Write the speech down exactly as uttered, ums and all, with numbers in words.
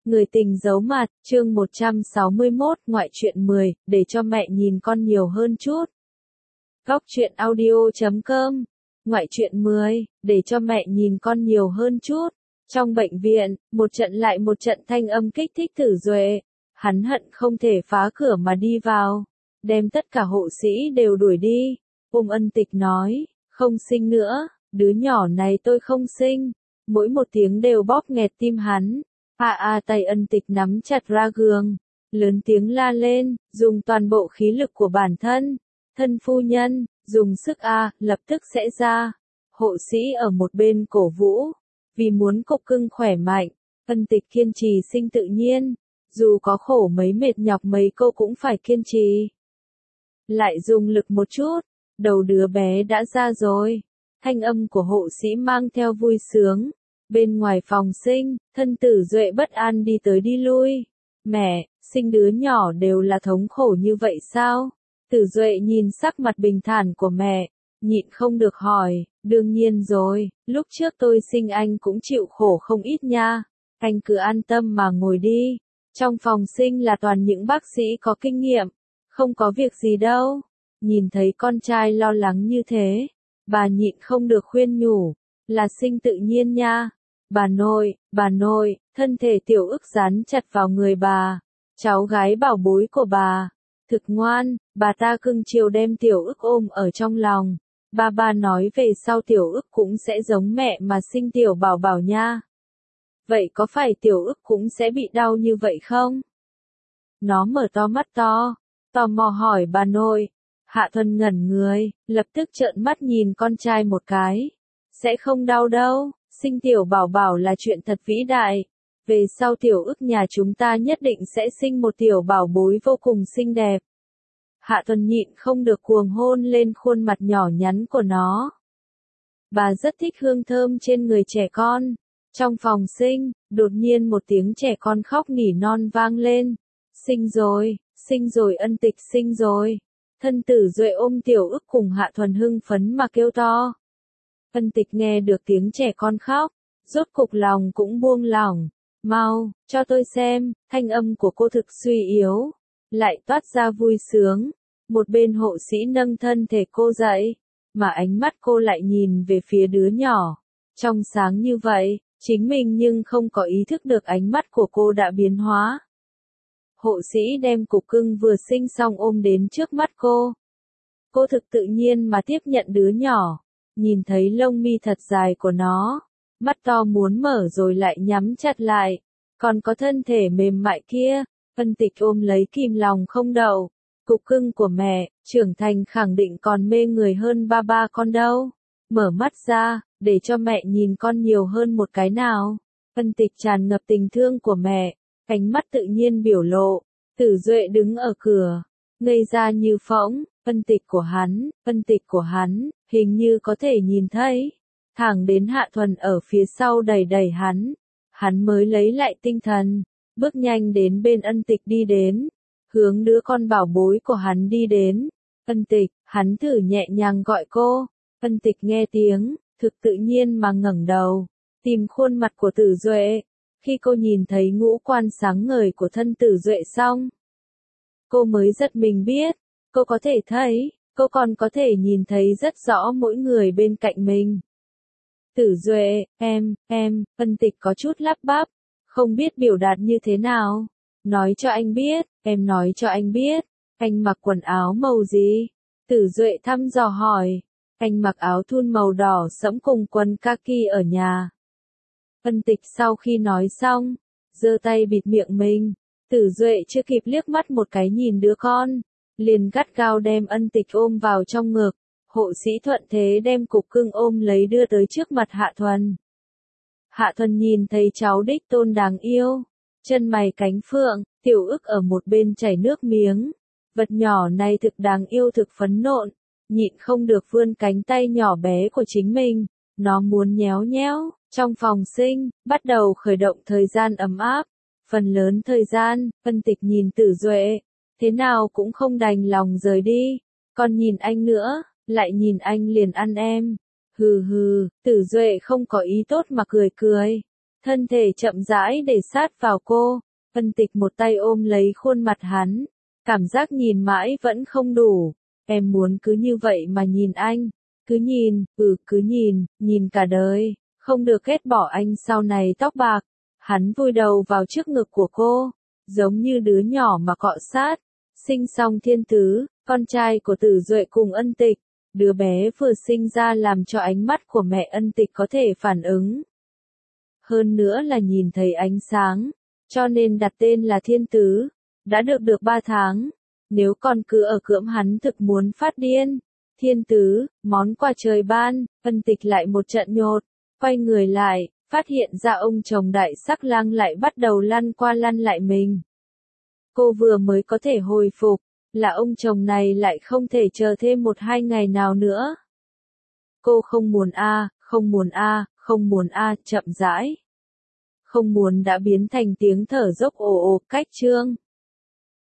Người tình giấu mặt, chương một trăm sáu mươi mốt, ngoại truyện mười, để cho mẹ nhìn con nhiều hơn chút. Góc truyện audio chấm com, ngoại truyện mười, để cho mẹ nhìn con nhiều hơn chút. Trong bệnh viện, một trận lại một trận thanh âm kích thích Tử Duệ. Hắn hận không thể phá cửa mà đi vào, đem tất cả hộ sĩ đều đuổi đi. Ôm Ân Tịch nói, không sinh nữa, đứa nhỏ này tôi không sinh. Mỗi một tiếng đều bóp nghẹt tim hắn. A a tay Ân Tịch nắm chặt ra gương, lớn tiếng la lên, dùng toàn bộ khí lực của bản thân. Thân phu nhân, dùng sức a, lập tức sẽ ra. Hộ sĩ ở một bên cổ vũ, vì muốn cục cưng khỏe mạnh, Ân Tịch kiên trì sinh tự nhiên, dù có khổ mấy mệt nhọc mấy cô cũng phải kiên trì. Lại dùng lực một chút, đầu đứa bé đã ra rồi. Thanh âm của hộ sĩ mang theo vui sướng. Bên ngoài phòng sinh, thân Tử Duệ bất an đi tới đi lui. Mẹ, sinh đứa nhỏ đều là thống khổ như vậy sao? Tử Duệ nhìn sắc mặt bình thản của mẹ, nhịn không được hỏi, đương nhiên rồi, lúc trước tôi sinh anh cũng chịu khổ không ít nha. Anh cứ an tâm mà ngồi đi. Trong phòng sinh là toàn những bác sĩ có kinh nghiệm, không có việc gì đâu. Nhìn thấy con trai lo lắng như thế, bà nhịn không được khuyên nhủ, là sinh tự nhiên nha. Bà nội, bà nội, thân thể Tiểu Ức dán chặt vào người bà, cháu gái bảo bối của bà, thực ngoan, bà ta cưng chiều đem Tiểu Ức ôm ở trong lòng. Ba ba nói về sau Tiểu Ức cũng sẽ giống mẹ mà sinh tiểu bảo bảo nha. Vậy có phải Tiểu Ức cũng sẽ bị đau như vậy không? Nó mở to mắt to, tò mò hỏi bà nội. Hạ Thuần ngẩn người, lập tức trợn mắt nhìn con trai một cái. Sẽ không đau đâu. Sinh tiểu bảo bảo là chuyện thật vĩ đại. Về sau Tiểu Ức nhà chúng ta nhất định sẽ sinh một tiểu bảo bối vô cùng xinh đẹp. Hạ Thuần nhịn không được cuồng hôn lên khuôn mặt nhỏ nhắn của nó. Bà rất thích hương thơm trên người trẻ con. Trong phòng sinh, đột nhiên một tiếng trẻ con khóc nỉ non vang lên. Sinh rồi, sinh rồi Ân Tịch sinh rồi. Thân Tử Duệ ôm Tiểu Ức cùng Hạ Thuần hưng phấn mà kêu to. Ân Tịch nghe được tiếng trẻ con khóc, rốt cục lòng cũng buông lỏng. Mau, cho tôi xem, thanh âm của cô thực suy yếu, lại toát ra vui sướng. Một bên hộ sĩ nâng thân thể cô dậy, mà ánh mắt cô lại nhìn về phía đứa nhỏ. Trong sáng như vậy, chính mình nhưng không có ý thức được ánh mắt của cô đã biến hóa. Hộ sĩ đem cục cưng vừa sinh xong ôm đến trước mắt cô. Cô thực tự nhiên mà tiếp nhận đứa nhỏ. Nhìn thấy lông mi thật dài của nó, mắt to muốn mở rồi lại nhắm chặt lại, còn có thân thể mềm mại kia. Ân Tịch ôm lấy kìm lòng không đậu, cục cưng của mẹ, trưởng thành khẳng định còn mê người hơn ba ba con đâu. Mở mắt ra, để cho mẹ nhìn con nhiều hơn một cái nào. Ân Tịch tràn ngập tình thương của mẹ, ánh mắt tự nhiên biểu lộ. Tử Duệ đứng ở cửa, ngây ra như phỗng. Ân Tịch của hắn, Ân Tịch của hắn, hình như có thể nhìn thấy. Thẳng đến Hạ Thuần ở phía sau đẩy đẩy hắn, hắn mới lấy lại tinh thần, bước nhanh đến bên Ân Tịch đi đến, hướng đứa con bảo bối của hắn đi đến. Ân Tịch, hắn thử nhẹ nhàng gọi cô. Ân Tịch nghe tiếng, thực tự nhiên mà ngẩng đầu, tìm khuôn mặt của Tử Duệ. Khi cô nhìn thấy ngũ quan sáng ngời của thân Tử Duệ xong, cô mới giật mình biết. Cô có thể thấy, cô còn có thể nhìn thấy rất rõ mỗi người bên cạnh mình. Tử Duệ, em, em, Ân Tịch có chút lắp bắp, không biết biểu đạt như thế nào. Nói cho anh biết, em nói cho anh biết, anh mặc quần áo màu gì? Tử Duệ thăm dò hỏi. Anh mặc áo thun màu đỏ sẫm cùng quần kaki ở nhà. Ân Tịch sau khi nói xong, giơ tay bịt miệng mình. Tử Duệ chưa kịp liếc mắt một cái nhìn đứa con, liền gắt gao đem Ân Tịch ôm vào trong ngực. Hộ sĩ thuận thế đem cục cưng ôm lấy đưa tới trước mặt Hạ Thuần. Hạ Thuần nhìn thấy cháu đích tôn đáng yêu, chân mày cánh phượng, Tiểu Ức ở một bên chảy nước miếng. Vật nhỏ này thực đáng yêu thực phấn nộn, nhịn không được vươn cánh tay nhỏ bé của chính mình, nó muốn nhéo nhéo. Trong phòng sinh, bắt đầu khởi động thời gian ấm áp. Phần lớn thời gian, Ân Tịch nhìn Tử Duệ, thế nào cũng không đành lòng rời đi. Còn nhìn anh nữa, lại nhìn anh liền ăn em. Hừ hừ, Tử Duệ không có ý tốt mà cười cười. thân thể chậm rãi để sát vào cô. Ân Tịch một tay ôm lấy khuôn mặt hắn, cảm giác nhìn mãi vẫn không đủ. Em muốn cứ như vậy mà nhìn anh, cứ nhìn, ừ cứ nhìn, nhìn cả đời, không được ghét bỏ anh sau này tóc bạc. Hắn vùi đầu vào trước ngực của cô, giống như đứa nhỏ mà cọ sát. Sinh xong thiên tứ, con trai của Tử Duệ cùng Ân Tịch, đứa bé vừa sinh ra làm cho ánh mắt của mẹ Ân Tịch có thể phản ứng. Hơn nữa là nhìn thấy ánh sáng, cho nên đặt tên là thiên tứ. Đã được được ba tháng, nếu còn cứ ở cưỡng hắn thực muốn phát điên. Thiên tứ, món quà trời ban. Ân Tịch lại một trận nhột, quay người lại, phát hiện ra ông chồng đại sắc lang lại bắt đầu lăn qua lăn lại mình. Cô vừa mới có thể hồi phục, là ông chồng này lại không thể chờ thêm một hai ngày nào nữa. Cô không muốn a, không muốn a, không muốn a, chậm rãi. Không muốn đã biến thành tiếng thở dốc ồ ồ cách trương.